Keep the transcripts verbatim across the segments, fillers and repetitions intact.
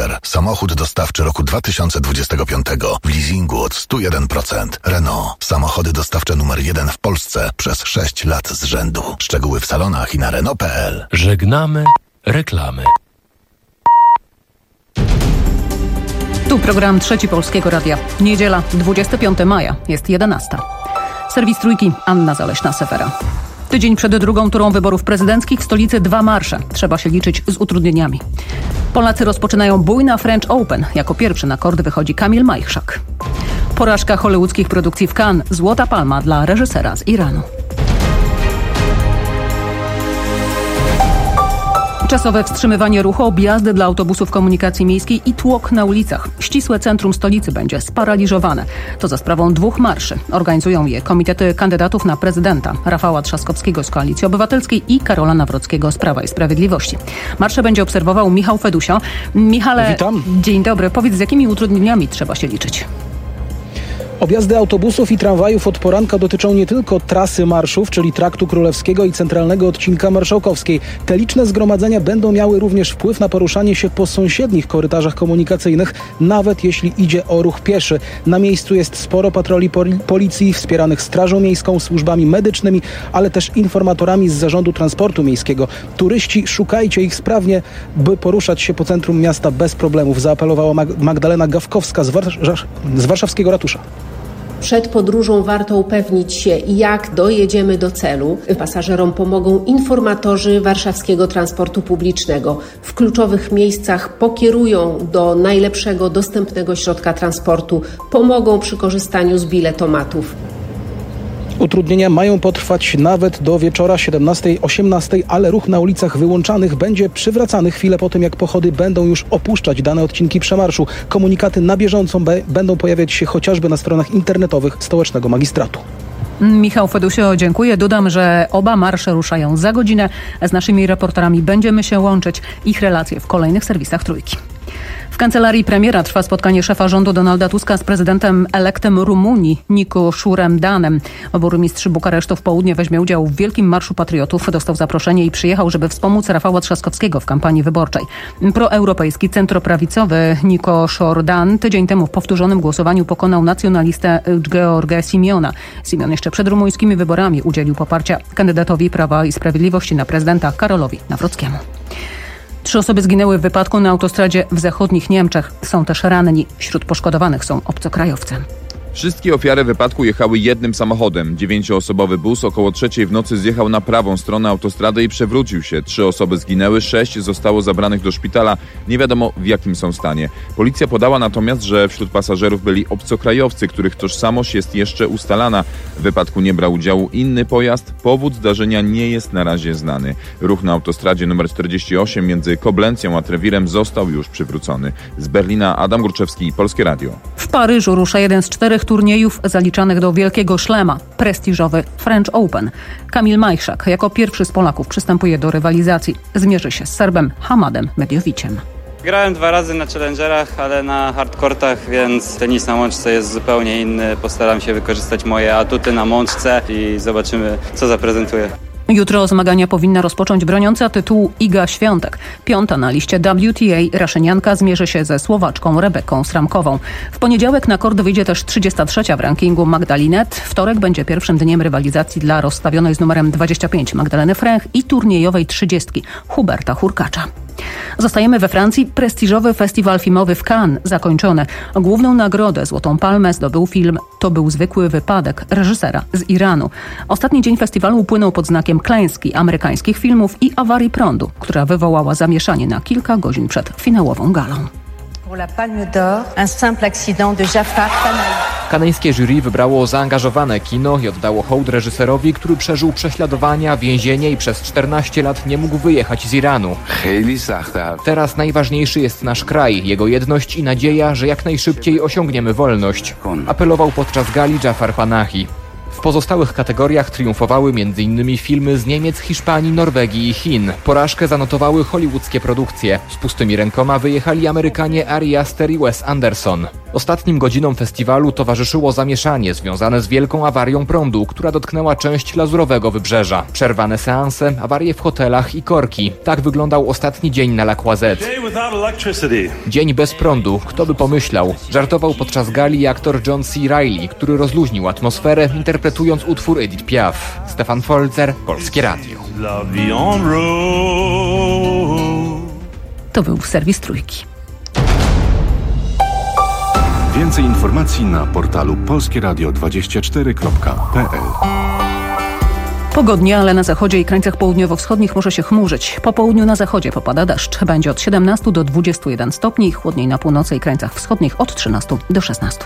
Duster. Samochód dostawczy roku dwa tysiące dwudziestego piątego w leasingu od sto jeden procent. Renault. Samochody dostawcze numer jeden w Polsce przez sześć lat z rzędu. Szczegóły w salonach i na Renault kropka pe el. Żegnamy reklamy. Tu program Trzeci Polskiego Radia. Niedziela, dwudziestego piątego maja, jest jedenasta. Serwis Trójki, Anna Zaleśna-Sefera. Tydzień przed drugą turą wyborów prezydenckich w stolicy dwa marsze. Trzeba się liczyć z utrudnieniami. Polacy rozpoczynają bój na French Open. Jako pierwszy na kort wychodzi Kamil Majchrzak. Porażka hollywoodzkich produkcji w Cannes. Złota palma dla reżysera z Iranu. Czasowe wstrzymywanie ruchu, objazdy dla autobusów komunikacji miejskiej i tłok na ulicach. Ścisłe centrum stolicy będzie sparaliżowane. To za sprawą dwóch marszy. Organizują je komitety kandydatów na prezydenta Rafała Trzaskowskiego z Koalicji Obywatelskiej i Karola Nawrockiego z Prawa i Sprawiedliwości. Marsze będzie obserwował Michał Fedusio. Michale, witam. Dzień dobry. Powiedz, z jakimi utrudnieniami trzeba się liczyć? Objazdy autobusów i tramwajów od poranka dotyczą nie tylko trasy marszów, czyli Traktu Królewskiego i centralnego odcinka Marszałkowskiej. Te liczne zgromadzenia będą miały również wpływ na poruszanie się po sąsiednich korytarzach komunikacyjnych, nawet jeśli idzie o ruch pieszy. Na miejscu jest sporo patroli policji wspieranych Strażą Miejską, służbami medycznymi, ale też informatorami z Zarządu Transportu Miejskiego. Turyści, szukajcie ich sprawnie, by poruszać się po centrum miasta bez problemów, zaapelowała Magdalena Gawkowska z, Warsz- z warszawskiego ratusza. Przed podróżą warto upewnić się, jak dojedziemy do celu. Pasażerom pomogą informatorzy warszawskiego transportu publicznego. W kluczowych miejscach pokierują do najlepszego dostępnego środka transportu. Pomogą przy korzystaniu z biletomatów. Utrudnienia mają potrwać nawet do wieczora siedemnastej osiemnastej, ale ruch na ulicach wyłączanych będzie przywracany chwilę po tym, jak pochody będą już opuszczać dane odcinki przemarszu. Komunikaty na bieżąco be- będą pojawiać się chociażby na stronach internetowych Stołecznego Magistratu. Michał Fedusio, dziękuję. Dodam, że oba marsze ruszają za godzinę. Z naszymi reporterami będziemy się łączyć. Ich relacje w kolejnych serwisach Trójki. W kancelarii premiera trwa spotkanie szefa rządu Donalda Tuska z prezydentem elektem Rumunii Nicu Șurem-Danem. Burmistrz Bukaresztu w południe weźmie udział w Wielkim Marszu Patriotów. Dostał zaproszenie i przyjechał, żeby wspomóc Rafała Trzaskowskiego w kampanii wyborczej. Proeuropejski centroprawicowy Nicu Șurem-Dan tydzień temu w powtórzonym głosowaniu pokonał nacjonalistę Gheorghe Simiona. Simion jeszcze przed rumuńskimi wyborami udzielił poparcia kandydatowi Prawa i Sprawiedliwości na prezydenta Karolowi Nawrockiemu. Trzy osoby zginęły w wypadku na autostradzie w zachodnich Niemczech. Są też ranni. Wśród poszkodowanych są obcokrajowcy. Wszystkie ofiary wypadku jechały jednym samochodem. Dziewięcioosobowy bus około trzeciej w nocy zjechał na prawą stronę autostrady i przewrócił się. Trzy osoby zginęły, sześć zostało zabranych do szpitala. Nie wiadomo, w jakim są stanie. Policja podała natomiast, że wśród pasażerów byli obcokrajowcy, których tożsamość jest jeszcze ustalana. W wypadku nie brał udziału inny pojazd. Powód zdarzenia nie jest na razie znany. Ruch na autostradzie nr czterdzieści osiem między Koblencją a Trewirem został już przywrócony. Z Berlina Adam Górczewski, Polskie Radio. W Paryżu rusza jeden z czterech turniejów zaliczanych do Wielkiego Szlema, prestiżowy French Open. Kamil Majchrzak jako pierwszy z Polaków przystępuje do rywalizacji. Zmierzy się z Serbem Hamadem Medjoviciem. Grałem dwa razy na challengerach, ale na hardkortach, więc tenis na mączce jest zupełnie inny. Postaram się wykorzystać moje atuty na mączce i zobaczymy, co zaprezentuję. Jutro zmagania powinna rozpocząć broniąca tytułu Iga Świątek. Piąta na liście W T A raszynianka zmierzy się ze Słowaczką Rebeką Sramkową. W poniedziałek na kort wyjdzie też trzydziesta trzecia w rankingu Magdalinet. Wtorek będzie pierwszym dniem rywalizacji dla rozstawionej z numerem dwadzieścia pięć Magdaleny Fręch i turniejowej trzydziestki Huberta Hurkacza. Zostajemy we Francji. Prestiżowy festiwal filmowy w Cannes zakończony. Główną nagrodę Złotą Palmę zdobył film To był zwykły wypadek reżysera z Iranu. Ostatni dzień festiwalu upłynął pod znakiem klęski amerykańskich filmów i awarii prądu, która wywołała zamieszanie na kilka godzin przed finałową galą. Pour la Palme d'Or, un simple accident de Jafar Panahi. Kanańskie jury wybrało zaangażowane kino i oddało hołd reżyserowi, który przeżył prześladowania, więzienie i przez czternaście lat nie mógł wyjechać z Iranu. Teraz najważniejszy jest nasz kraj, jego jedność i nadzieja, że jak najszybciej osiągniemy wolność. Apelował podczas gali Jafar Panahi. W pozostałych kategoriach triumfowały m.in. filmy z Niemiec, Hiszpanii, Norwegii i Chin. Porażkę zanotowały hollywoodzkie produkcje. Z pustymi rękoma wyjechali Amerykanie Ari Aster i Wes Anderson. Ostatnim godzinom festiwalu towarzyszyło zamieszanie związane z wielką awarią prądu, która dotknęła część Lazurowego Wybrzeża. Przerwane seanse, awarie w hotelach i korki. Tak wyglądał ostatni dzień na La Croisette. Dzień bez prądu, kto by pomyślał. Żartował podczas gali aktor John C. Reilly, który rozluźnił atmosferę, interpretując utwór Edith Piaf. Stefan Folzer, Polskie Radio. To był serwis Trójki. Więcej informacji na portalu polskie radio dwadzieścia cztery kropka p l. Pogodnie, ale na zachodzie i krańcach południowo-wschodnich może się chmurzyć. Po południu na zachodzie popada deszcz. Będzie od siedemnastu do dwudziestu jeden stopni, chłodniej na północy i krańcach wschodnich od trzynastu do szesnastu.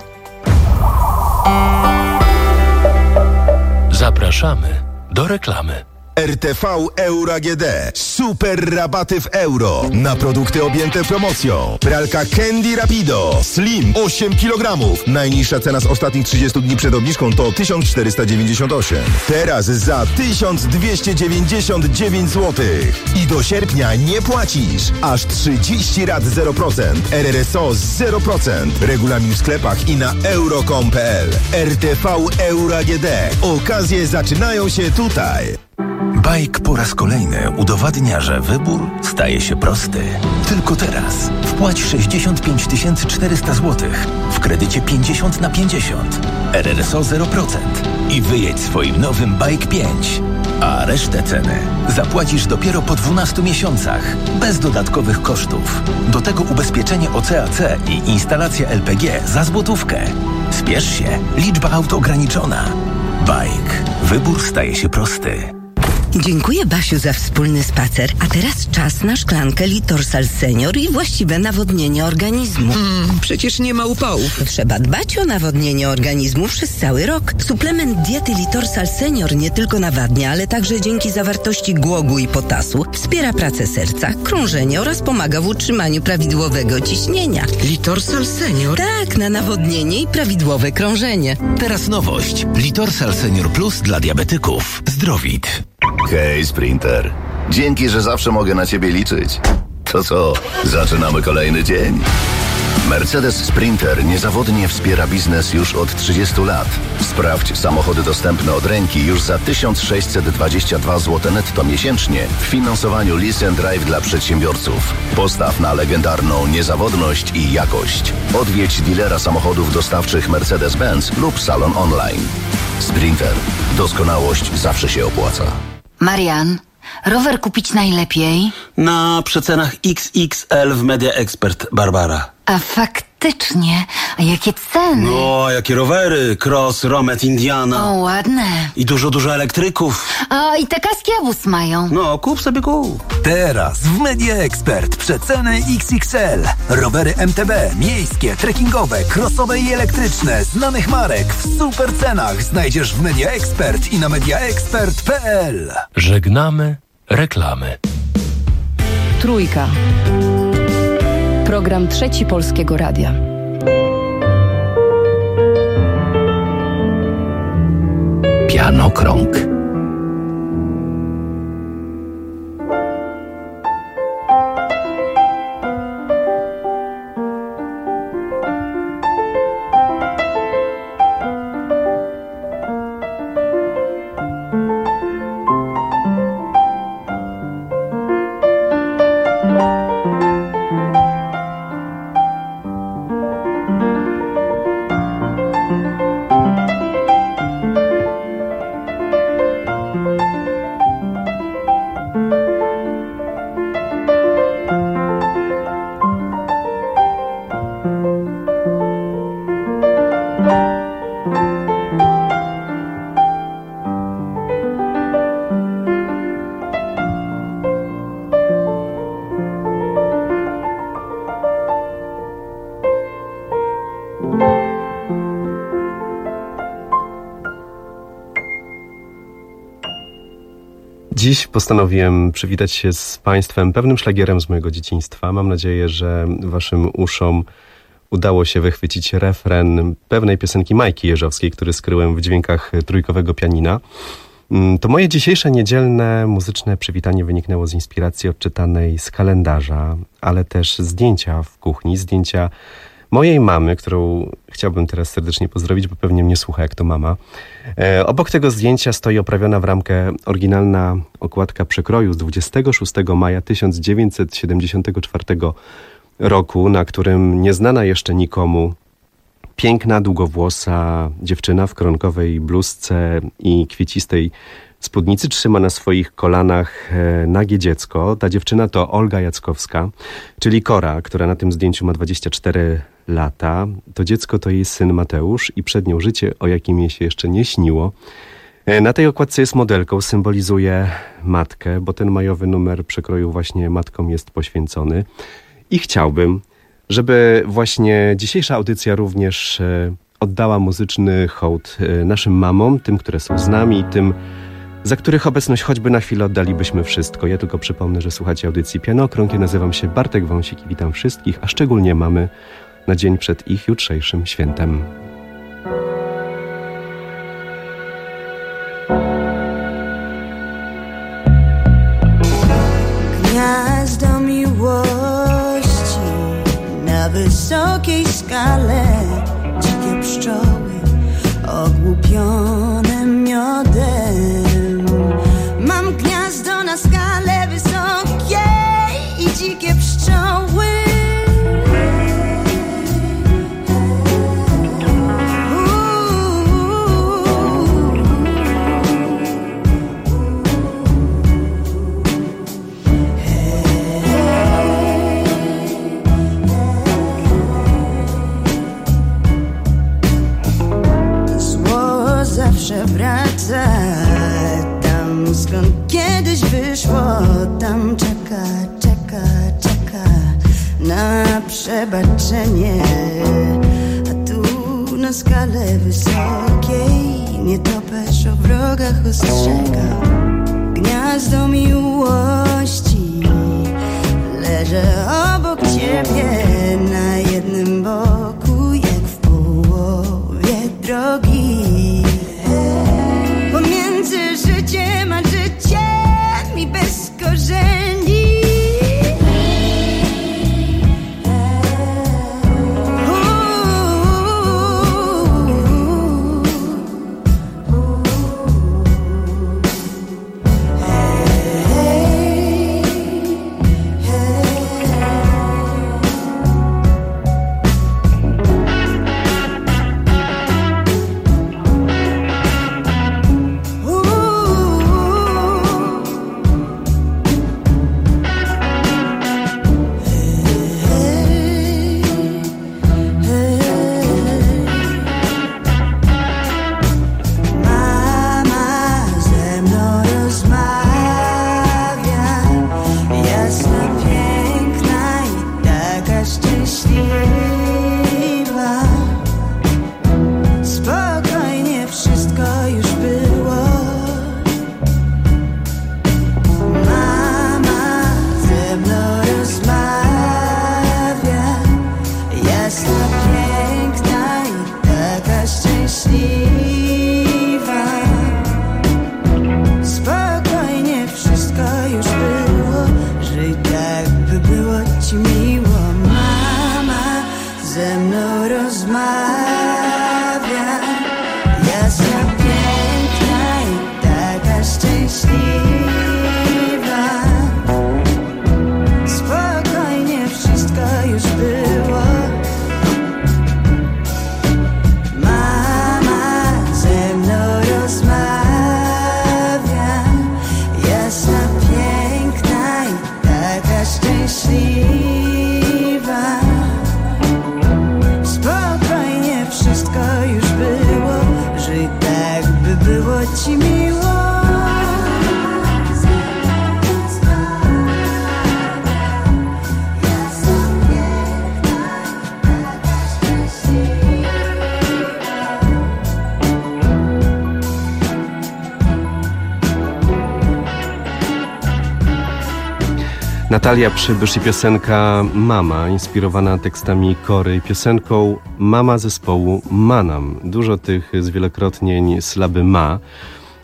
Zapraszamy do reklamy. R T V Euro A G D. Super rabaty w euro na produkty objęte promocją. Pralka Candy Rapido Slim osiem kilogramów. Najniższa cena z ostatnich trzydziestu dni przed obniżką to tysiąc czterysta dziewięćdziesiąt osiem. Teraz za tysiąc dwieście dziewięćdziesiąt dziewięć złotych. I do sierpnia nie płacisz. Aż trzydzieści rat zero procent. R R S O zero procent. Regulamin w sklepach i na euro kropka com kropka p l. R T V Euro A G D. Okazje zaczynają się tutaj. Bajk po raz kolejny udowadnia, że wybór staje się prosty. Tylko teraz wpłać sześćdziesiąt pięć tysięcy czterysta złotych w kredycie pięćdziesiąt na pięćdziesiąt. R R S O zero procent i wyjedź swoim nowym Bajk pięć. A resztę ceny zapłacisz dopiero po dwunastu miesiącach, bez dodatkowych kosztów. Do tego ubezpieczenie O C A C i instalacja L P G za złotówkę. Spiesz się, liczba aut ograniczona. Bajk. Wybór staje się prosty. Dziękuję, Basiu, za wspólny spacer. A teraz czas na szklankę Litorsal Senior i właściwe nawodnienie organizmu. Mm, przecież nie ma upałów. Trzeba dbać o nawodnienie organizmu przez cały rok. Suplement diety Litorsal Senior nie tylko nawadnia, ale także dzięki zawartości głogu i potasu wspiera pracę serca, krążenie oraz pomaga w utrzymaniu prawidłowego ciśnienia. Litorsal Senior? Tak, na nawodnienie i prawidłowe krążenie. Teraz nowość. Litorsal Senior Plus dla diabetyków. Zdrowit. Hej, Sprinter. Dzięki, że zawsze mogę na ciebie liczyć. To co, zaczynamy kolejny dzień? Mercedes Sprinter niezawodnie wspiera biznes już od trzydziestu lat. Sprawdź samochody dostępne od ręki już za tysiąc sześćset dwadzieścia dwa złote netto miesięcznie w finansowaniu Lease and Drive dla przedsiębiorców. Postaw na legendarną niezawodność i jakość. Odwiedź dealera samochodów dostawczych Mercedes-Benz lub salon online. Sprinter. Doskonałość zawsze się opłaca. Marian, rower kupić najlepiej? Na przecenach X X L w Media Expert, Barbara. A faktycznie, a jakie ceny? No, jakie rowery, Cross, Romet, Indiana. O, ładne. I dużo, dużo elektryków. A i te kaski Abus mają. No, kup sobie kup. Teraz w Media Expert przeceny X X L. Rowery M T B, miejskie, trekkingowe, crossowe i elektryczne, znanych marek w super cenach znajdziesz w Media Expert i na mediaexpert kropka p l. Żegnamy reklamy. Trójka. Program Trzeci Polskiego Radia. Pianokrąg. Dziś postanowiłem przywitać się z Państwem pewnym szlagierem z mojego dzieciństwa. Mam nadzieję, że Waszym uszom udało się wychwycić refren pewnej piosenki Majki Jeżowskiej, który skryłem w dźwiękach trójkowego pianina. To moje dzisiejsze niedzielne muzyczne przywitanie wyniknęło z inspiracji odczytanej z kalendarza, ale też zdjęcia w kuchni, zdjęcia mojej mamy, którą chciałbym teraz serdecznie pozdrowić, bo pewnie mnie słucha, jak to mama. E, obok tego zdjęcia stoi oprawiona w ramkę oryginalna okładka przekroju z dwudziestego szóstego maja tysiąc dziewięćset siedemdziesiątego czwartego roku, na którym nieznana jeszcze nikomu piękna, długowłosa dziewczyna w koronkowej bluzce i kwiecistej spódnicy trzyma na swoich kolanach e, nagie dziecko. Ta dziewczyna to Olga Jackowska, czyli Kora, która na tym zdjęciu ma dwadzieścia cztery lata. To dziecko to jej syn Mateusz i przed nią życie, o jakim jej się jeszcze nie śniło. E, na tej okładce jest modelką, symbolizuje matkę, bo ten majowy numer przekroju właśnie matkom jest poświęcony. I chciałbym, żeby właśnie dzisiejsza audycja również e, oddała muzyczny hołd e, naszym mamom, tym, które są z nami, tym, za których obecność choćby na chwilę oddalibyśmy wszystko. Ja tylko przypomnę, że słuchacie audycji Pianokrąg. Ja nazywam się Bartek Wąsik i witam wszystkich, a szczególnie mamy na dzień przed ich jutrzejszym świętem. Gniazdo miłości na wysokiej skale, dzikie pszczoły ogłupione miodem. Mam gniazdo na skale wysokiej i dzikie pszczoły. Zło zawsze wraca tam, skąd kiedyś wyszło. Tam czeka, czeka, czeka na przebaczenie. A tu na skale wysokiej nietoperz o wrogach ostrzega. Gniazdo miłości leży obok ciebie na jednym boku, jak w połowie drogi. Pomiędzy życiem a życiem i bez korzeni. Natalia Przybysz i piosenka Mama, inspirowana tekstami Kory, piosenką Mama zespołu Manam. Dużo tych zwielokrotnień sylaby ma.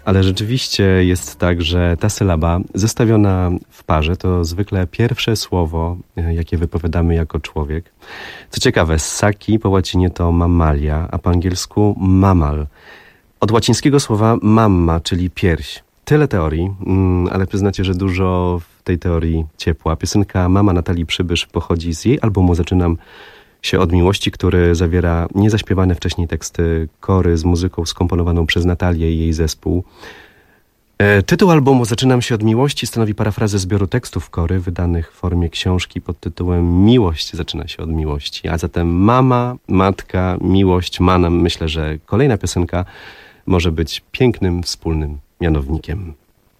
Ale rzeczywiście jest tak, że ta sylaba zestawiona w parze to zwykle pierwsze słowo, jakie wypowiadamy jako człowiek. Co ciekawe, ssaki po łacinie to mammalia, a po angielsku mammal. Od łacińskiego słowa mamma, czyli pierś. Tyle teorii, ale przyznacie, że dużo w tej teorii ciepła. Piosenka Mama Natalii Przybysz pochodzi z jej albumu Zaczynam się od miłości, który zawiera niezaśpiewane wcześniej teksty Kory z muzyką skomponowaną przez Natalię i jej zespół. E, tytuł albumu Zaczynam się od miłości stanowi parafrazę zbioru tekstów Kory wydanych w formie książki pod tytułem Miłość zaczyna się od miłości. A zatem mama, matka, miłość, manam. Myślę, że kolejna piosenka może być pięknym wspólnym mianownikiem.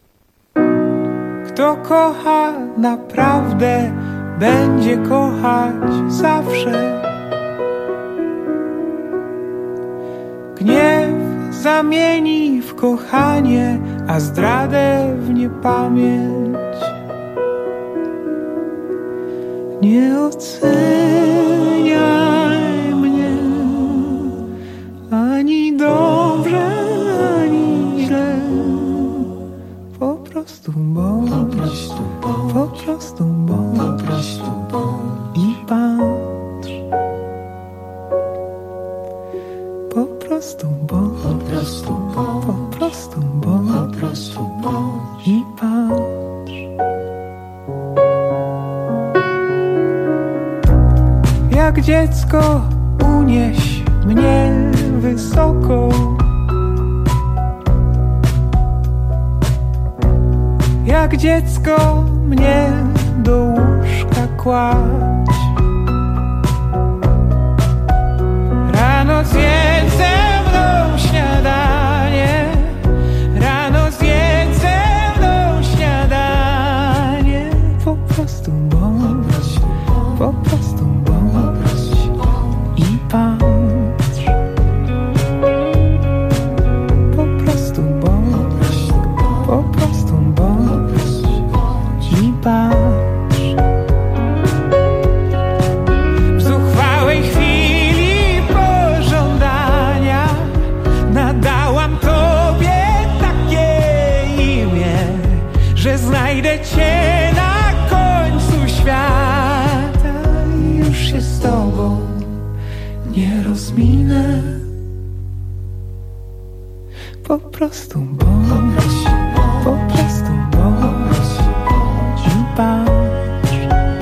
Kto kocha naprawdę, będzie kochać zawsze. Gniew zamieni w kochanie, a zdradę w niepamięć. Nie oceniaj mnie ani dobrze, ani źle. Po prostu bądź, po prostu bądź, po prostu bądź, po prostu bądź i patrz. Po prostu bądź, po prostu bądź, po prostu bądź, po prostu bądź i patrz. Jak dziecko unieś mnie wysoko. Jak dziecko mnie do łóżka kładź. Rano zjedz ze mną śniadanie. Rano zjedz ze mną śniadanie. Po prostu bądź, po prostu bądź i patrz. Po prostu bądź, po prostu bądź i patrz. W zuchwałej chwili pożądania nadałam tobie takie imię, że znajdę cię na końcu świata i już się z tobą nie rozminę. Po prostu bądź, po prostu bądź i patrz.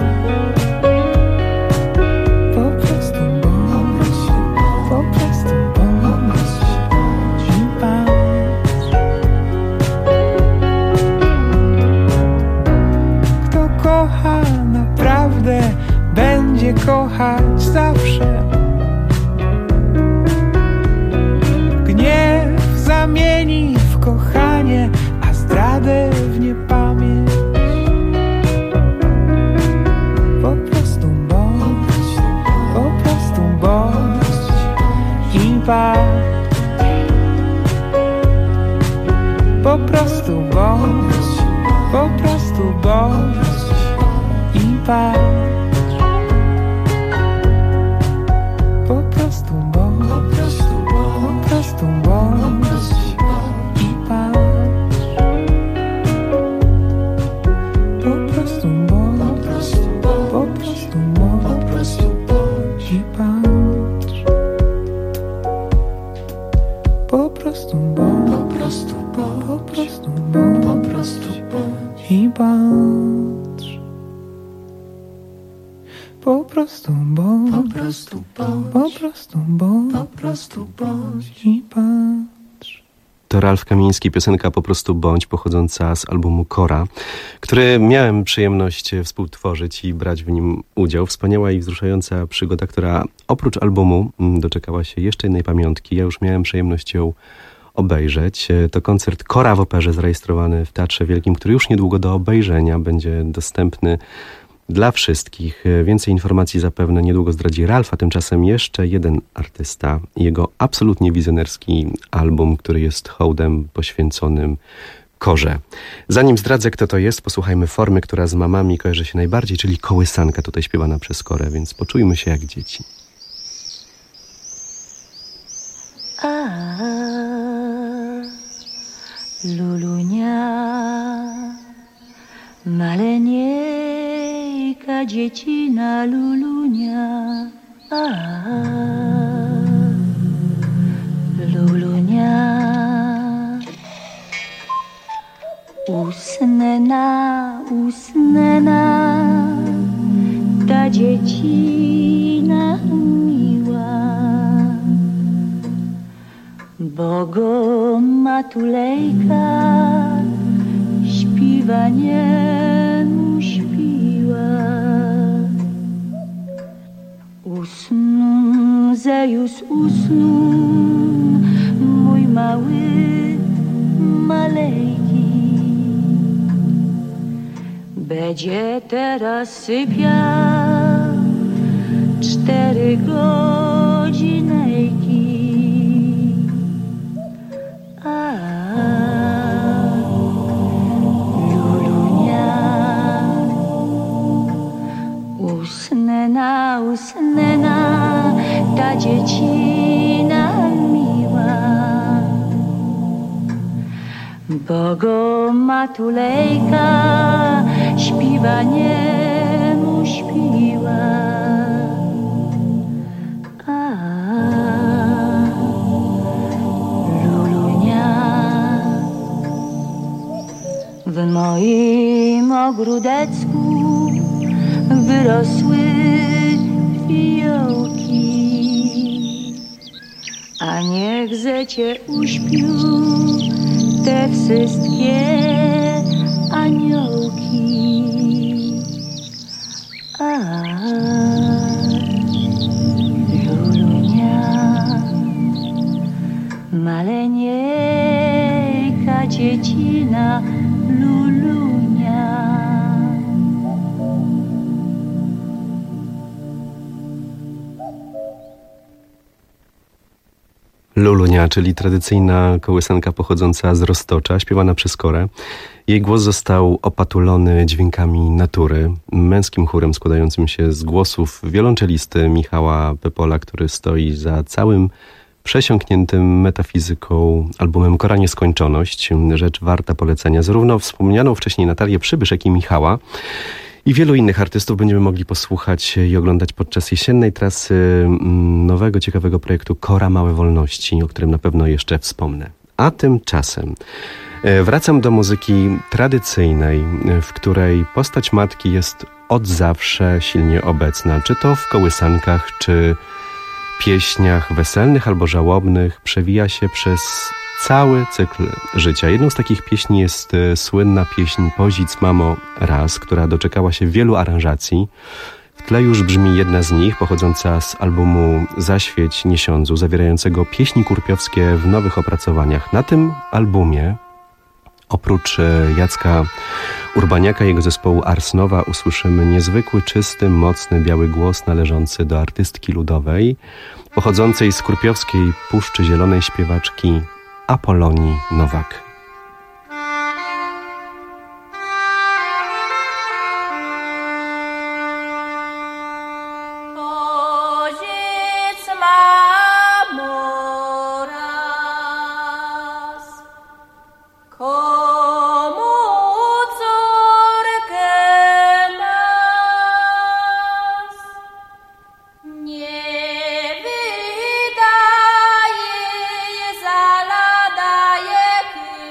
Po prostu bądź, po prostu bądź i patrz. Kto kocha naprawdę, będzie kochać zawsze. Gniew zamieni w kochanie, a zdradę w niepamięć. Po prostu bądź, po prostu bądź i patrz. Po prostu bądź, po prostu bądź i patrz. Po prostu bądź, po prostu bądź i patrz. Po prostu bądź, po prostu bądź i patrz. Po prostu bądź, po prostu bądź, po prostu bądź i patrz. Po prostu bądź, po prostu bądź, po prostu bądź, po prostu bądź i patrz. To Ralf Kamiński, piosenka Po prostu bądź, pochodząca z albumu Kora, który miałem przyjemność współtworzyć i brać w nim udział. Wspaniała i wzruszająca przygoda, która oprócz albumu doczekała się jeszcze jednej pamiątki. Ja już miałem przyjemność ją obejrzeć. To koncert Kora w operze zarejestrowany w Teatrze Wielkim, który już niedługo do obejrzenia będzie dostępny dla wszystkich. Więcej informacji zapewne niedługo zdradzi Ralf, a tymczasem jeszcze jeden artysta. Jego absolutnie wizjonerski album, który jest hołdem poświęconym Korze. Zanim zdradzę, kto to jest, posłuchajmy formy, która z mamami kojarzy się najbardziej, czyli kołysanka, tutaj śpiewana przez Korę, więc poczujmy się jak dzieci. A, dziecina Lulunia, a, Lulunia. Usnęna, usnęna, ta dziecina miła, bo go matulejka śpiwaniem śpiła. Usnął, Zeus usnął, mój mały malejki. Będzie teraz sypiał cztery godzinejki. A, Lulunia, usnęna, usnęna, ta dziecina miła, bo go matulejka śpiwaniem śpiła. A, Lulunia, w moim ogródecku wyrosły fiołki, a niech zecie uśpią te wszystkie aniołki. A, Lulunia, maleńka dziecina Lulunia. Lulunia, czyli tradycyjna kołysanka pochodząca z Roztocza, śpiewana przez Korę. Jej głos został opatulony dźwiękami natury, męskim chórem składającym się z głosów wiolonczelisty Michała Pepola, który stoi za całym przesiąkniętym metafizyką albumem Kora Nieskończoność. Rzecz warta polecenia. Zarówno wspomnianą wcześniej Natalię Przybysz, jak i Michała i wielu innych artystów będziemy mogli posłuchać i oglądać podczas jesiennej trasy nowego, ciekawego projektu Kora Małe Wolności, o którym na pewno jeszcze wspomnę. A tymczasem wracam do muzyki tradycyjnej, w której postać matki jest od zawsze silnie obecna. Czy to w kołysankach, czy pieśniach weselnych albo żałobnych, przewija się przez cały cykl życia. Jedną z takich pieśni jest e, słynna pieśń Pozic mamo raz, która doczekała się wielu aranżacji. W tle już brzmi jedna z nich, pochodząca z albumu Zaświeć Niesiądzu, zawierającego pieśni kurpiowskie w nowych opracowaniach. Na tym albumie oprócz e, Jacka Urbaniaka i jego zespołu Ars Nova usłyszymy niezwykły, czysty, mocny, biały głos należący do artystki ludowej, pochodzącej z kurpiowskiej Puszczy Zielonej śpiewaczki Apolonii Nowak. Nie wydaje, za lada je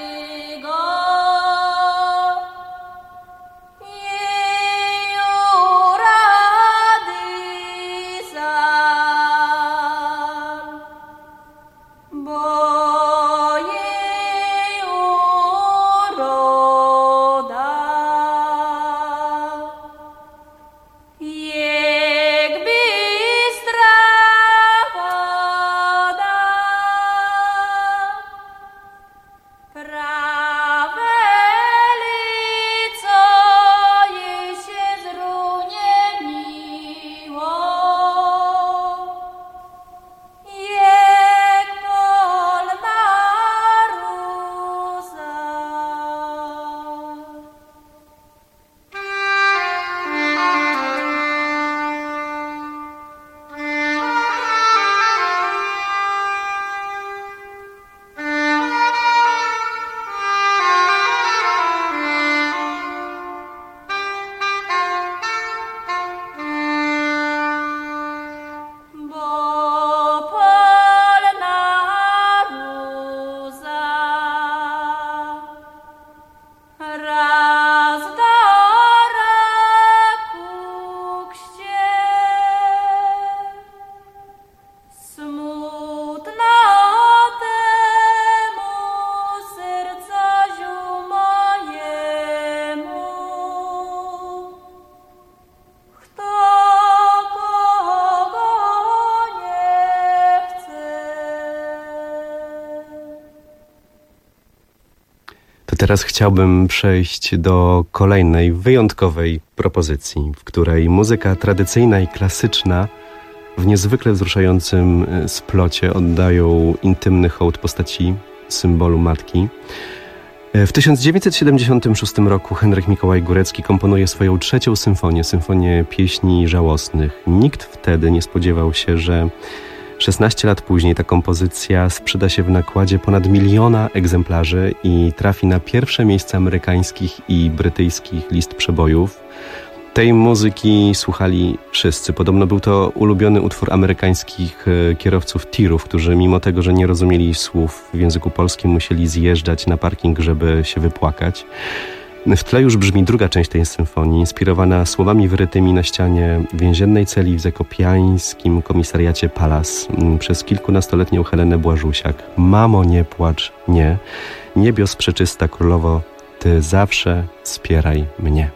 Teraz chciałbym przejść do kolejnej wyjątkowej propozycji, w której muzyka tradycyjna i klasyczna w niezwykle wzruszającym splocie oddają intymny hołd postaci symbolu matki. W tysiąc dziewięćset siedemdziesiątym szóstym roku Henryk Mikołaj Górecki komponuje swoją trzecią symfonię, symfonię pieśni żałosnych. Nikt wtedy nie spodziewał się, że szesnaście lat później ta kompozycja sprzeda się w nakładzie ponad miliona egzemplarzy i trafi na pierwsze miejsca amerykańskich i brytyjskich list przebojów. Tej muzyki słuchali wszyscy. Podobno był to ulubiony utwór amerykańskich kierowców tirów, którzy mimo tego, że nie rozumieli słów w języku polskim, musieli zjeżdżać na parking, żeby się wypłakać. W tle już brzmi druga część tej symfonii, inspirowana słowami wyrytymi na ścianie więziennej celi w zakopiańskim komisariacie Palas przez kilkunastoletnią Helenę Błażusiak. Mamo, nie płacz, nie. Niebios przeczysta królowo, ty zawsze wspieraj mnie.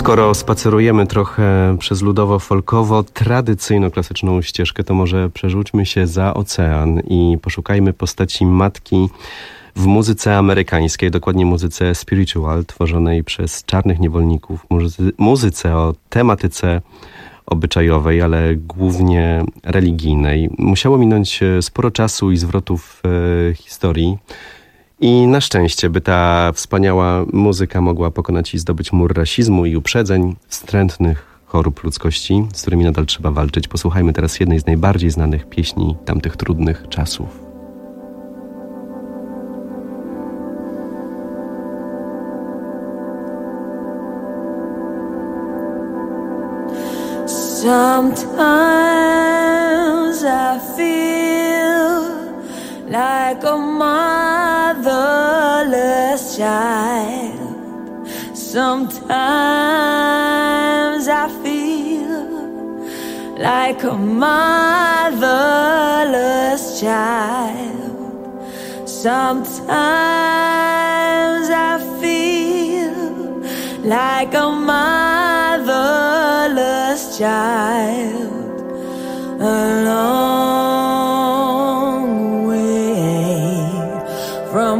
Skoro spacerujemy trochę przez ludowo-folkowo-tradycyjno-klasyczną ścieżkę, to może przerzućmy się za ocean i poszukajmy postaci matki w muzyce amerykańskiej, dokładnie muzyce spiritual, tworzonej przez czarnych niewolników, muzy- muzyce o tematyce obyczajowej, ale głównie religijnej. Musiało minąć sporo czasu i zwrotów e, historii i na szczęście, by ta wspaniała muzyka mogła pokonać i zdobyć mur rasizmu i uprzedzeń, wstrętnych chorób ludzkości, z którymi nadal trzeba walczyć. Posłuchajmy teraz jednej z najbardziej znanych pieśni tamtych trudnych czasów. Sometimes I feel like a motherless child. Sometimes I feel like a motherless child. Sometimes I feel like a motherless child. A long way from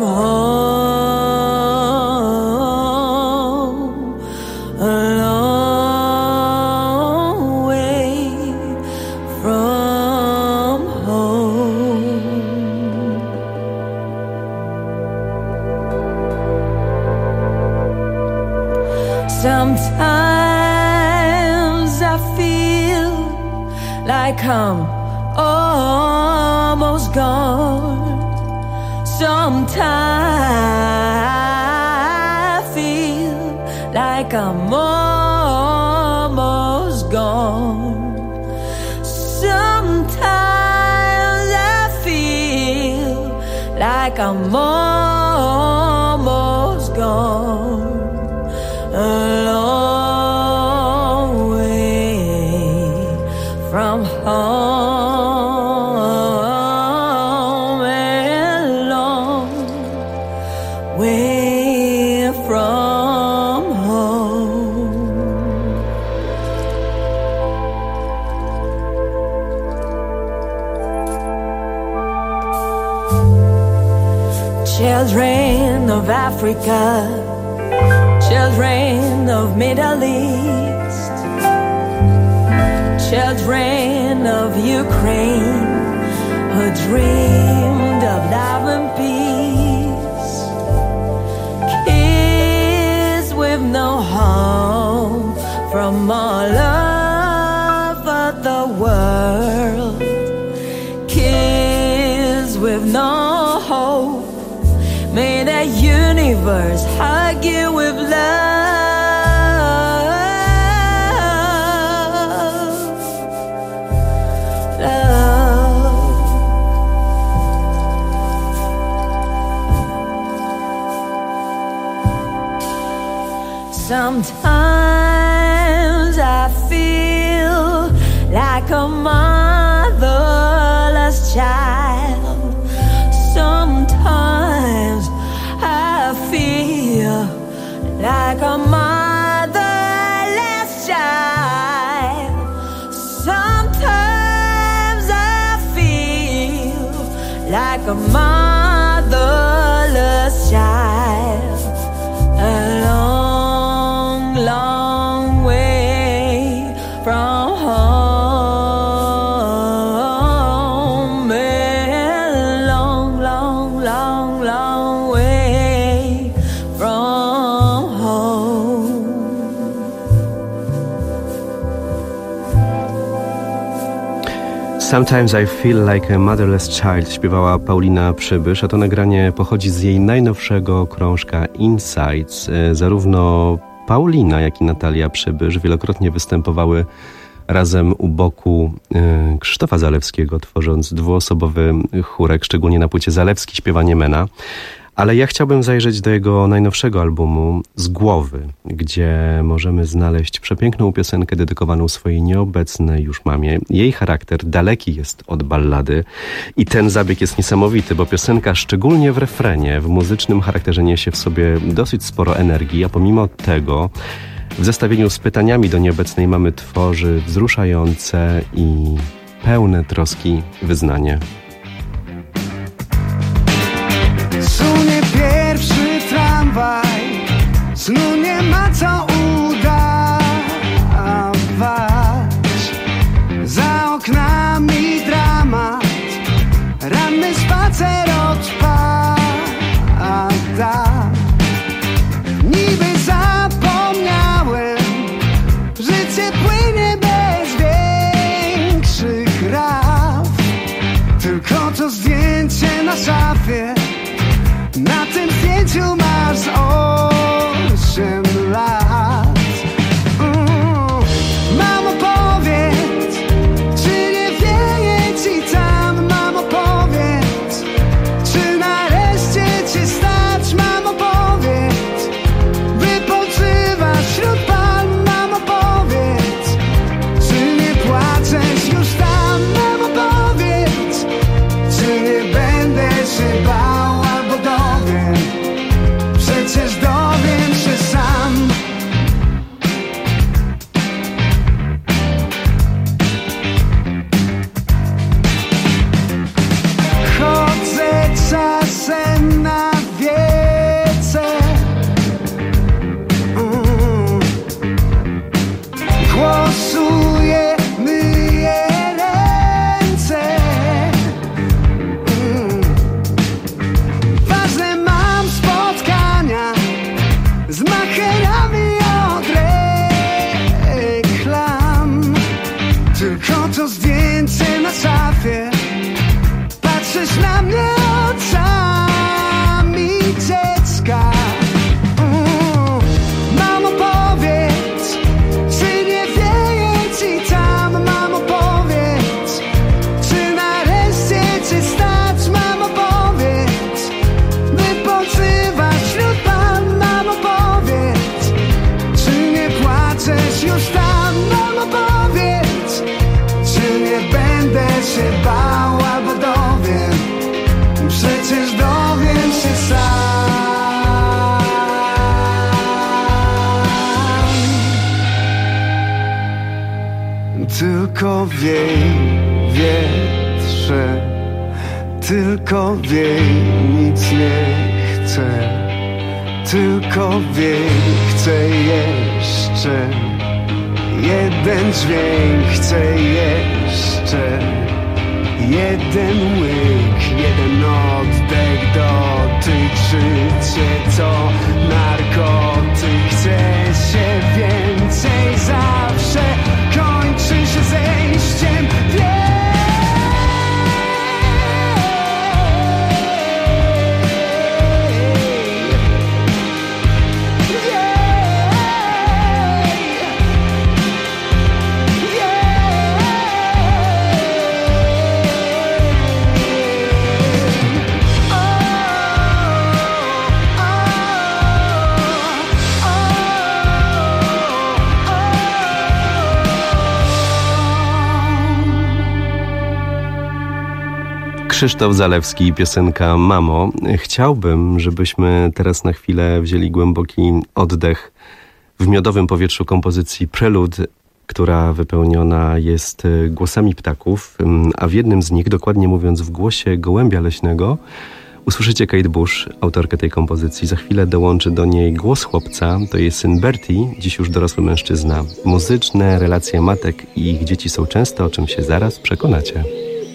home, a long way from home. Sometimes I feel like I'm almost gone. Sometimes I feel like I'm almost gone. Sometimes I feel like I'm almost gone. A long way from home, a long way from home. Children of Africa, children of Middle East, children of Ukraine, who dreamed of love and peace. Kids with no home from all over the world. Kids with no hope. May the universe hug you with love. Love. Sometimes I feel like a motherless child. Sometimes I feel like a motherless child. Sometimes I feel like a motherless child. A long, long way from home. A long, long, long, long way from home. Sometimes I Feel Like a Motherless Child śpiewała Paulina Przybysz, a to nagranie pochodzi z jej najnowszego krążka Insights. Zarówno Paulina, jak i Natalia Przybysz wielokrotnie występowały razem u boku y, Krzysztofa Zalewskiego, tworząc dwuosobowy chórek, szczególnie na płycie Zalewski śpiewa Niemena. Ale ja chciałbym zajrzeć do jego najnowszego albumu Z głowy, gdzie możemy znaleźć przepiękną piosenkę dedykowaną swojej nieobecnej już mamie. Jej charakter daleki jest od ballady i ten zabieg jest niesamowity, bo piosenka szczególnie w refrenie, w muzycznym charakterze niesie w sobie dosyć sporo energii, a pomimo tego W zestawieniu z pytaniami do nieobecnej mamy tworzy wzruszające i pełne troski wyznanie. Sunie pierwszy tramwaj, snu nie ma co udawać. Za oknami dramat, ranny spacer odpada. Niby zapomniałem, życie płynie bez większych raf. Tylko to zdjęcie na szafie, na tym zdjęciu masz z osiem lat. mm. Mamo, powiedz, czy nie wieje ci tam? Mamo, powiedz, czy nareszcie cię stać? Mamo, powiedz, wypoczywasz wśród palm? Mamo, powiedz, czy nie płaczesz już tam? Mamo, powiedz, czy nie będę się bał, albo dowiem, przecież dowiem się sam. Chodzę czasem na wiece, mm. Głosuję, myję ręce, mm. Ważne mam spotkania z macherami od reklam. Tylko to zdjęcie na szafie, patrzysz na mnie oczami dziecka. mm. Mamo, powiedz, czy nie wieje ci tam? Mamo, powiedz, czy nareszcie cię stać? Mamo, powiedz, wypoczywasz wśród palm? Mamo, powiedz, czy nie płaczesz już tam? Mamo, powiedz, czy nie będę się bał, albo dowiem, przecież dowiem się sam. Tylko wiej, wietrze, tylko wiej, nic nie chcę. Tylko wiej, chcę jeszcze jeden dźwięk, chcę jeszcze jeden łyk, jeden oddech. Dotyczy cię to narkotyk, chce się więcej, zawsze kończy się zejściem. Krzysztof Zalewski, piosenka Mamo. Chciałbym, żebyśmy teraz na chwilę wzięli głęboki oddech w miodowym powietrzu kompozycji Prelude, która wypełniona jest głosami ptaków, a w jednym z nich, dokładnie mówiąc w głosie gołębia leśnego, usłyszycie Kate Bush, autorkę tej kompozycji. Za chwilę dołączy do niej głos chłopca, to jest syn Bertie, dziś już dorosły mężczyzna. Muzyczne relacje matek i ich dzieci są często, o czym się zaraz przekonacie.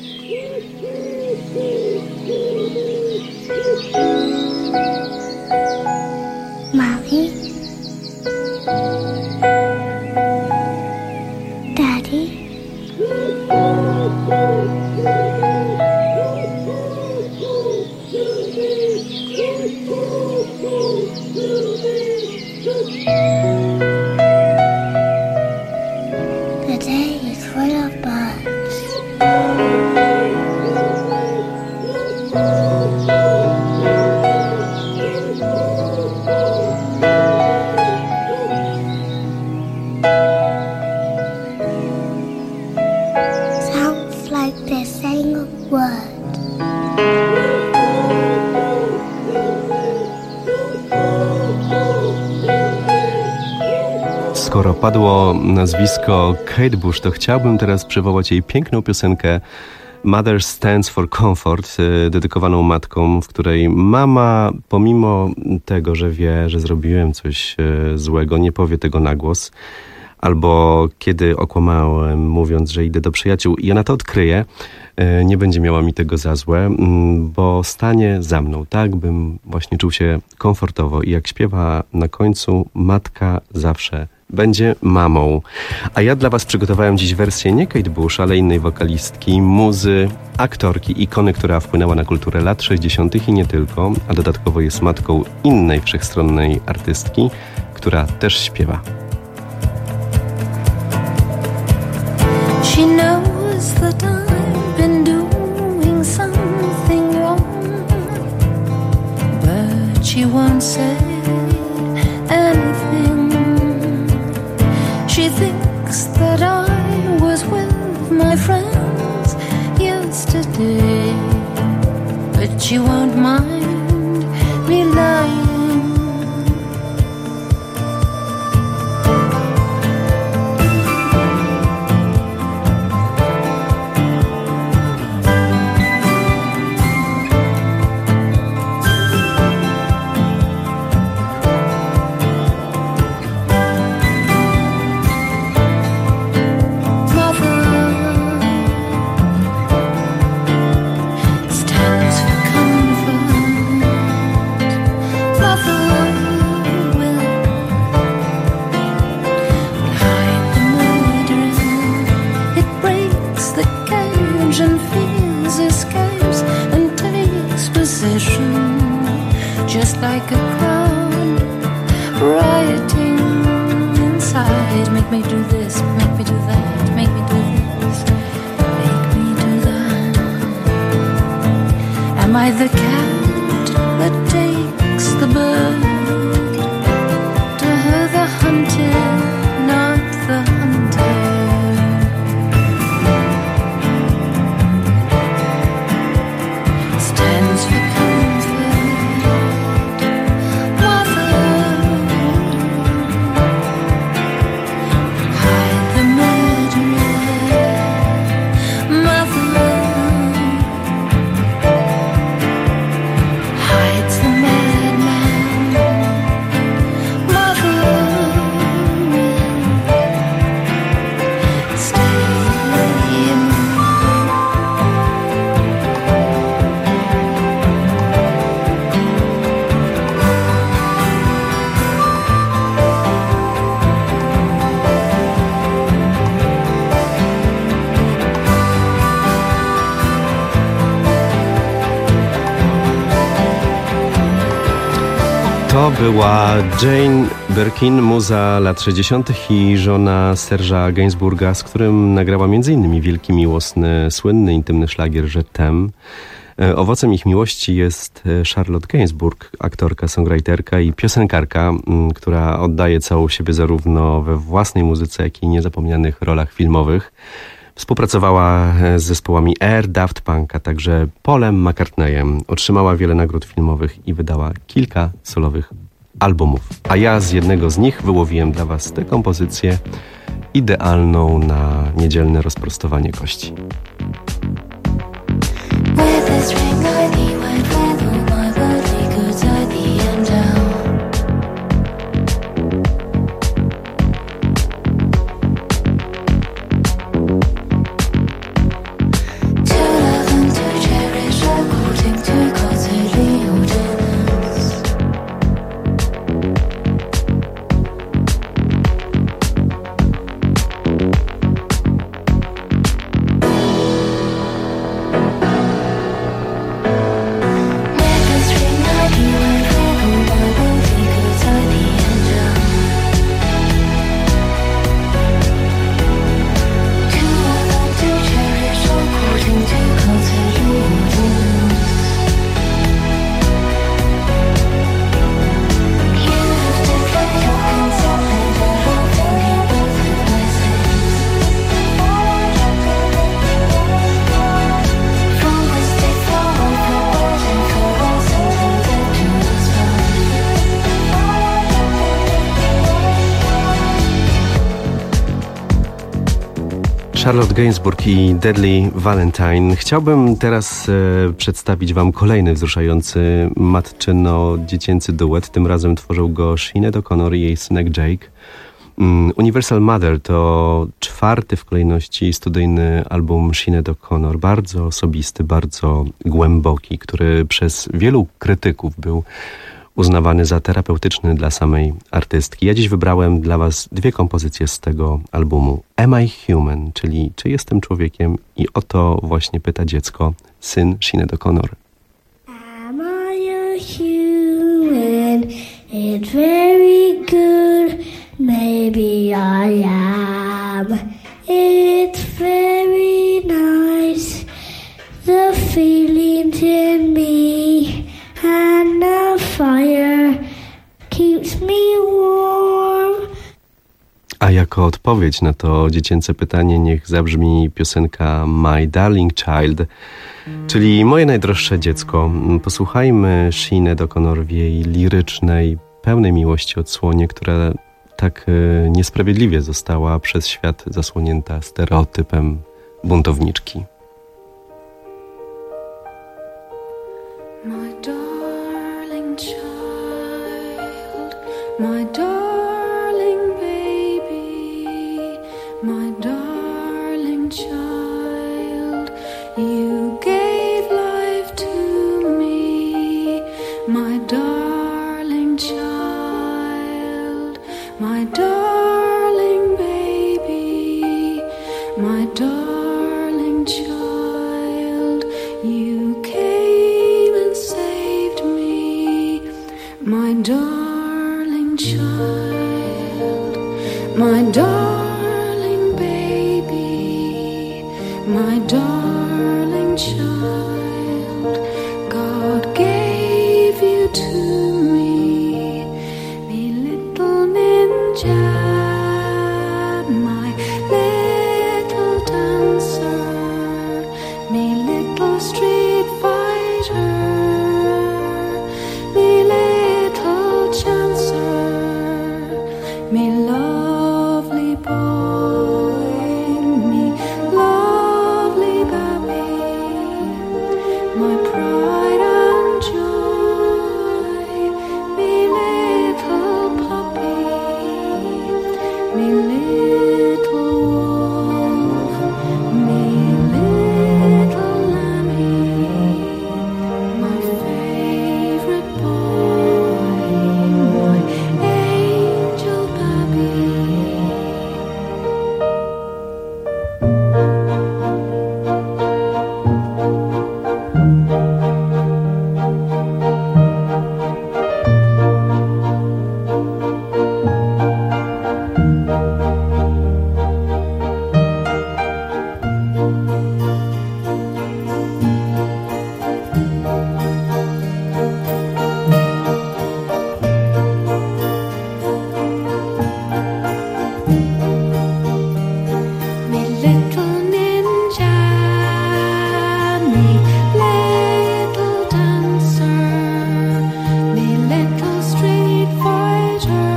Mommy? Daddy? The day is full of bugs. padło nazwisko Kate Bush, to chciałbym teraz przywołać jej piękną piosenkę Mother Stands for Comfort, dedykowaną matką, w której mama, pomimo tego, że wie, że zrobiłem coś złego, nie powie tego na głos. Albo kiedy okłamałem, mówiąc, że idę do przyjaciół i ona to odkryje, nie będzie miała mi tego za złe, bo stanie za mną, tak bym właśnie czuł się komfortowo. I jak śpiewa na końcu, matka zawsze będzie mamą. A ja dla was przygotowałem dziś wersję nie Kate Bush, ale innej wokalistki, muzy, aktorki, ikony, która wpłynęła na kulturę lat sześćdziesiątych i nie tylko, a dodatkowo jest matką innej wszechstronnej artystki, która też śpiewa. She knows that I've been doing something wrong, but she won't say anything. She thinks that I was with my friends yesterday, but she won't mind me lying. Just like a crowd rioting inside. Make me do this, make me do that, make me do this, make me do that. Am I the cat that takes the bird? To her the hunted, not the hunter. Stands for To była Jane Birkin, muza lat sześćdziesiątych i żona Serge'a Gainsbourga, z którym nagrała między innymi wielki, miłosny, słynny, intymny szlagier Je t'aime. Owocem ich miłości jest Charlotte Gainsbourg, aktorka, songwriterka i piosenkarka, która oddaje całą siebie zarówno we własnej muzyce, jak i niezapomnianych rolach filmowych. Współpracowała z zespołami Air, Daft Punk, a także Paulem McCartneyem. Otrzymała wiele nagród filmowych i wydała kilka solowych albumów. A ja z jednego z nich wyłowiłem dla was tę kompozycję idealną na niedzielne rozprostowanie kości. Charlotte Gainsbourg i Deadly Valentine. Chciałbym teraz e, przedstawić wam kolejny wzruszający matczyno-dziecięcy duet. Tym razem tworzył go Sinead O'Connor i jej synek Jake. Mm, Universal Mother to czwarty w kolejności studyjny album Sinead O'Connor. Bardzo osobisty, bardzo głęboki, który przez wielu krytyków był uznawany za terapeutyczny dla samej artystki. Ja dziś wybrałem dla was dwie kompozycje z tego albumu. Am I Human, czyli czy jestem człowiekiem? I o to właśnie pyta dziecko, syn Sinead O'Connor. Am I a human? It's very good. Maybe I am. It's very nice. The feelings in me. And the fire keeps me warm. A jako odpowiedź na to dziecięce pytanie niech zabrzmi piosenka My Darling Child, czyli Moje najdroższe dziecko. Posłuchajmy Sinead O'Connor w jej lirycznej, pełnej miłości odsłonie, która tak niesprawiedliwie została przez świat zasłonięta stereotypem buntowniczki. My darling child, my darling baby, my darling child, you gave life to me, my darling child, my darling baby, my darling child, you came and saved me, my darling child, my darling baby, my darling child, God gave you to me, me little ninja, my little dancer, me little street fighter, me little chancer, me lovely boy, me lovely baby, my pride and joy, me little puppy, me little wolf, me little lammy, my favorite boy, my angel baby. Me little ninja, me little dancer, me little street fighter,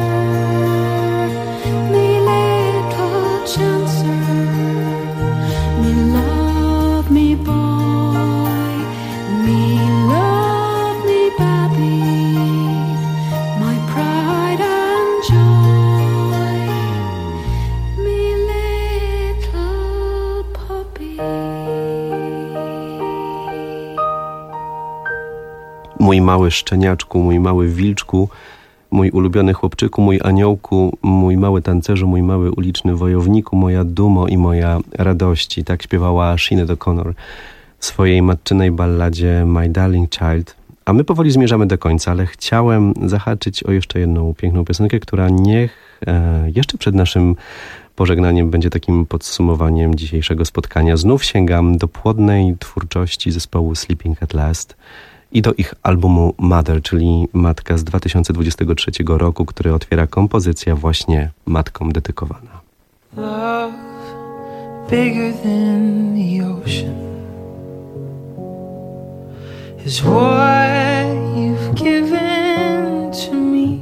me little chancer, me love me boy, me love me baby, my pride and joy, me little puppy. Mój mały szczeniaczku, mój mały wilczku, mój ulubiony chłopczyku, mój aniołku, mój mały tancerzu, mój mały uliczny wojowniku, moja dumo i moja radości. Tak śpiewała Sinead O'Connor w swojej matczynej balladzie My Darling Child. A my powoli zmierzamy do końca, ale chciałem zahaczyć o jeszcze jedną piękną piosenkę, która niech e, jeszcze przed naszym pożegnaniem będzie takim podsumowaniem dzisiejszego spotkania. Znów sięgam do płodnej twórczości zespołu Sleeping at Last i do ich albumu Mother, czyli Matka z dwa tysiące dwudziestego trzeciego roku, który otwiera kompozycja właśnie matkom dedykowana. Love bigger than the ocean is what you've given to me.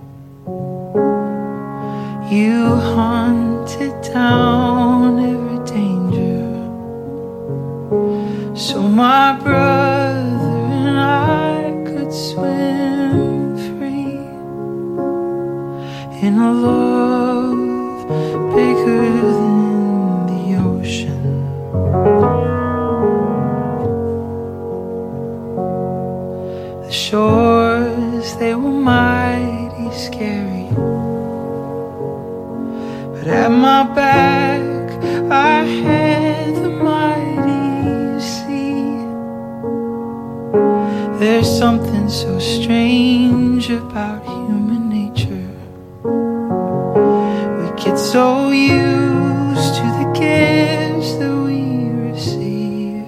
You hunt it down every day. my brother and I could swim free in a love bigger than the ocean. The shores, they were mighty scary, but at my back I had the mighty sea. There's something so strange about human nature. We get so used to the gifts that we receive.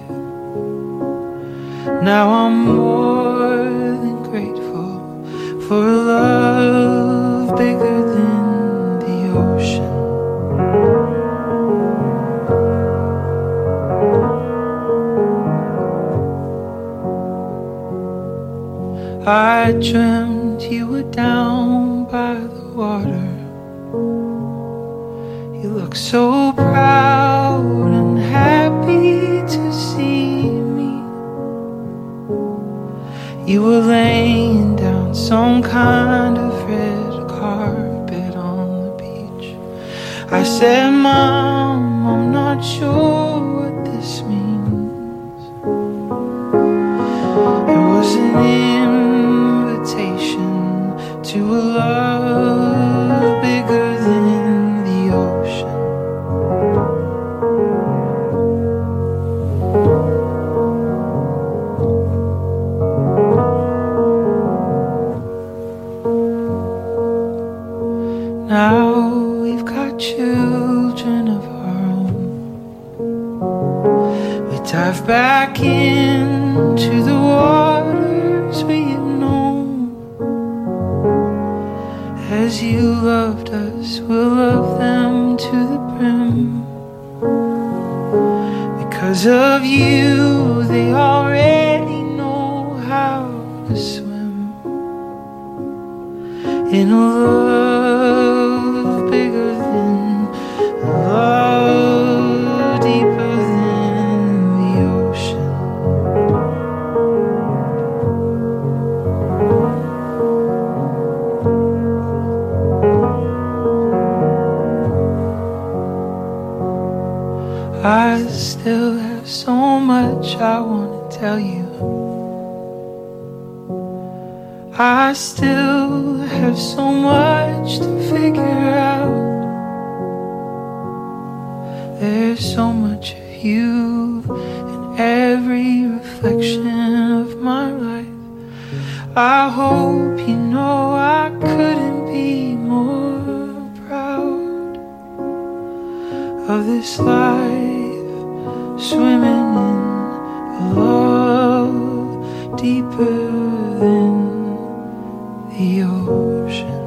Now I'm more than grateful for a love bigger than the ocean. I dreamt you were down by the water. You look so proud and happy to see me. You were laying down some kind of red carpet on the beach. I said, Mom, I'm not sure what this means. It was an to a love bigger than the ocean. Now we've got children of our own. We dive back into the waters we have known. As you loved us, we'll love them to the brim. Because of you, they already know how to swim in a love bigger than love, deeper than the ocean. I still have so much I want to tell you. I still have so much to figure out. There's so much of you in every reflection of my life. I hope you know I couldn't be more proud of this life, swimming in a love deeper than the ocean.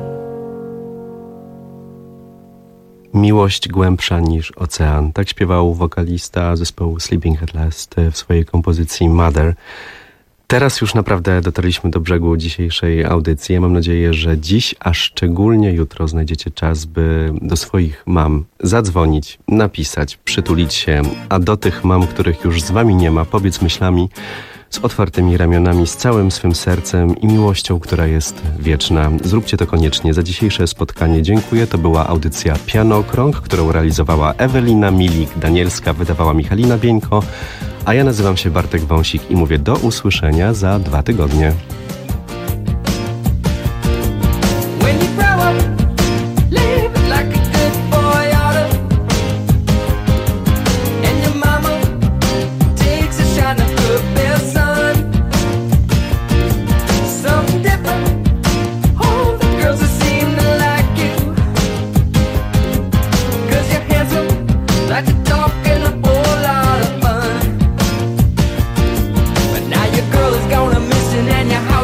Miłość głębsza niż ocean. Tak śpiewał wokalista zespołu Sleeping at Last w swojej kompozycji Mother. Teraz już naprawdę dotarliśmy do brzegu dzisiejszej audycji. Ja mam nadzieję, że dziś, a szczególnie jutro znajdziecie czas, by do swoich mam zadzwonić, napisać, przytulić się, a do tych mam, których już z wami nie ma, powiedz myślami, z otwartymi ramionami, z całym swym sercem i miłością, która jest wieczna. Zróbcie to koniecznie. Za dzisiejsze spotkanie dziękuję. To była audycja Piano Okrąg, którą realizowała Ewelina Milik-Danielska, wydawała Michalina Bieńko, a ja nazywam się Bartek Wąsik i mówię do usłyszenia za dwa tygodnie. Girl is gonna mission and your house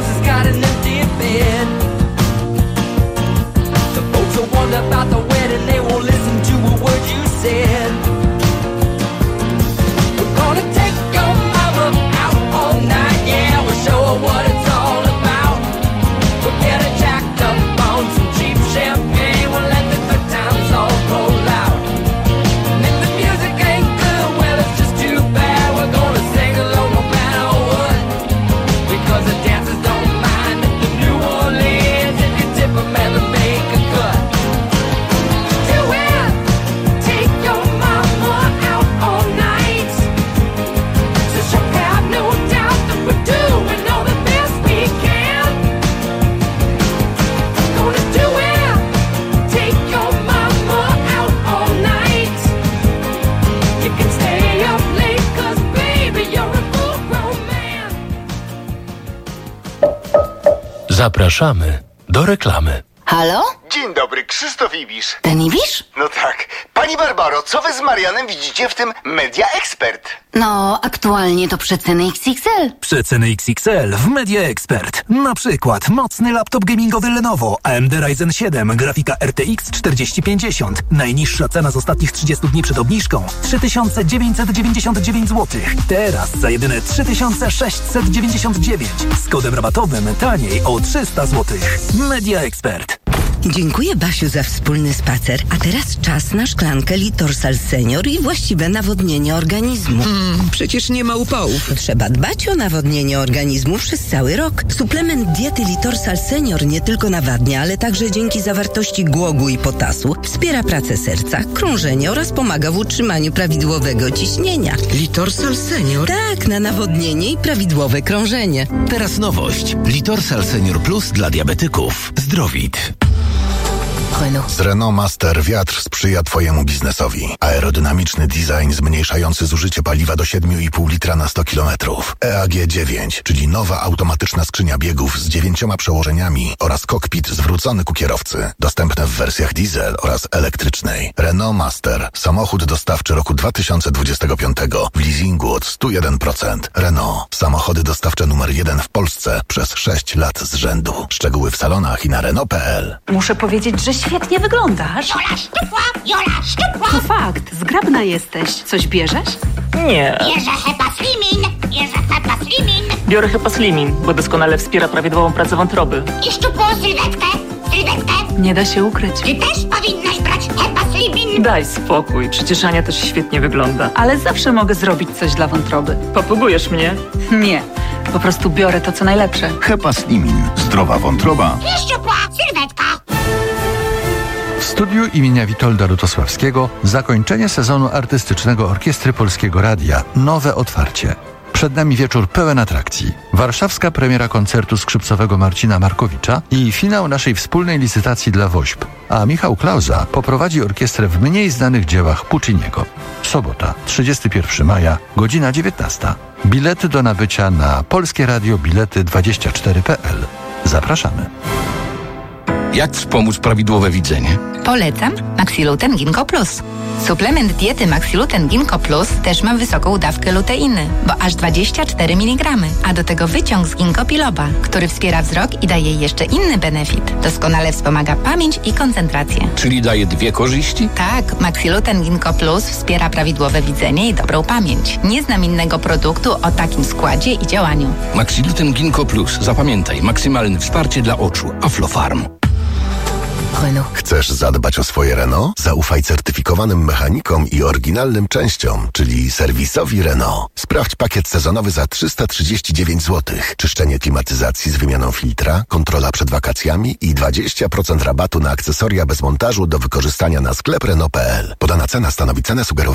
Zapraszamy do reklamy. Halo? Dzień dobry, Krzysztof Ibisz. Ten Ibisz? No tak. Pani Barbaro, co wy z Marianem widzicie w tym Media Expert? No, aktualnie to przeceny X X L. Przeceny X X L w Media Expert. Na przykład mocny laptop gamingowy Lenovo A M D Ryzen siedem, grafika R T X czterdzieści pięćdziesiąt. Najniższa cena z ostatnich trzydziestu dni przed obniżką trzy tysiące dziewięćset dziewięćdziesiąt dziewięć złotych. Teraz za jedyne trzy tysiące sześćset dziewięćdziesiąt dziewięć. Z kodem rabatowym taniej o trzysta złotych. Media Expert. Dziękuję, Basiu, za wspólny spacer. A teraz czas na szklankę Litorsal Senior i właściwe nawodnienie organizmu. Mm, przecież nie ma upałów. Trzeba dbać o nawodnienie organizmu przez cały rok. Suplement diety Litorsal Senior nie tylko nawadnia, ale także dzięki zawartości głogu i potasu wspiera pracę serca, krążenie oraz pomaga w utrzymaniu prawidłowego ciśnienia. Litorsal Senior? Tak, na nawodnienie i prawidłowe krążenie. Teraz nowość. Litorsal Senior Plus dla diabetyków. Zdrowit. Renault. Z Renault Master wiatr sprzyja Twojemu biznesowi. Aerodynamiczny design zmniejszający zużycie paliwa do siedem i pół litra na sto kilometrów. E A G dziewięć, czyli nowa automatyczna skrzynia biegów z dziewięcioma przełożeniami oraz kokpit zwrócony ku kierowcy. Dostępne w wersjach diesel oraz elektrycznej. Renault Master. Samochód dostawczy roku dwa tysiące dwudziestego piątego. W leasingu od sto jeden procent. Renault. Samochody dostawcze numer jeden w Polsce przez sześć lat z rzędu. Szczegóły w salonach i na Renault kropka p l. Muszę powiedzieć, że świetnie wyglądasz. Jola szczupła, Jola szczupła. To fakt, zgrabna jesteś. Coś bierzesz? Nie. Bierze Hepa Slimin, bierze Hepa Slimin. Biorę Hepa Slimin, bo doskonale wspiera prawidłową pracę wątroby. I szczupłą sylwetkę, sylwetkę. Nie da się ukryć. Ty też powinnaś brać Hepa Slimin. Daj spokój, przecież Ania też świetnie wygląda. Ale zawsze mogę zrobić coś dla wątroby. Popugujesz mnie? Nie, po prostu biorę to, co najlepsze. Hepa Slimin. Zdrowa wątroba. I szczupła sylwetka. W studiu imienia Witolda Lutosławskiego zakończenie sezonu artystycznego Orkiestry Polskiego Radia. Nowe otwarcie. Przed nami wieczór pełen atrakcji. Warszawska premiera koncertu skrzypcowego Marcina Markowicza i finał naszej wspólnej licytacji dla WOŚP. A Michał Klauza poprowadzi orkiestrę w mniej znanych dziełach Pucciniego. Sobota, trzydziestego pierwszego maja, godzina dziewiętnasta. Bilety do nabycia na Polskie Radio Bilety dwadzieścia cztery kropka p l. Zapraszamy. Jak wspomóc prawidłowe widzenie? Polecam Maxiluten Ginkgo Plus. Suplement diety Maxiluten Ginkgo Plus też ma wysoką dawkę luteiny, bo aż dwadzieścia cztery miligramy, a do tego wyciąg z ginkgo biloba, który wspiera wzrok i daje jeszcze inny benefit. Doskonale wspomaga pamięć i koncentrację. Czyli daje dwie korzyści? Tak, Maxiluten Ginkgo Plus wspiera prawidłowe widzenie i dobrą pamięć. Nie znam innego produktu o takim składzie i działaniu. Maxiluten Ginkgo Plus. Zapamiętaj, maksymalne wsparcie dla oczu. Aflofarm. Renault. Chcesz zadbać o swoje Renault? Zaufaj certyfikowanym mechanikom i oryginalnym częściom, czyli serwisowi Renault. Sprawdź pakiet sezonowy za trzysta trzydzieści dziewięć złotych. Czyszczenie klimatyzacji z wymianą filtra, kontrola przed wakacjami i dwadzieścia procent rabatu na akcesoria bez montażu do wykorzystania na sklep Renault kropka p l. Podana cena stanowi cenę sugerowaną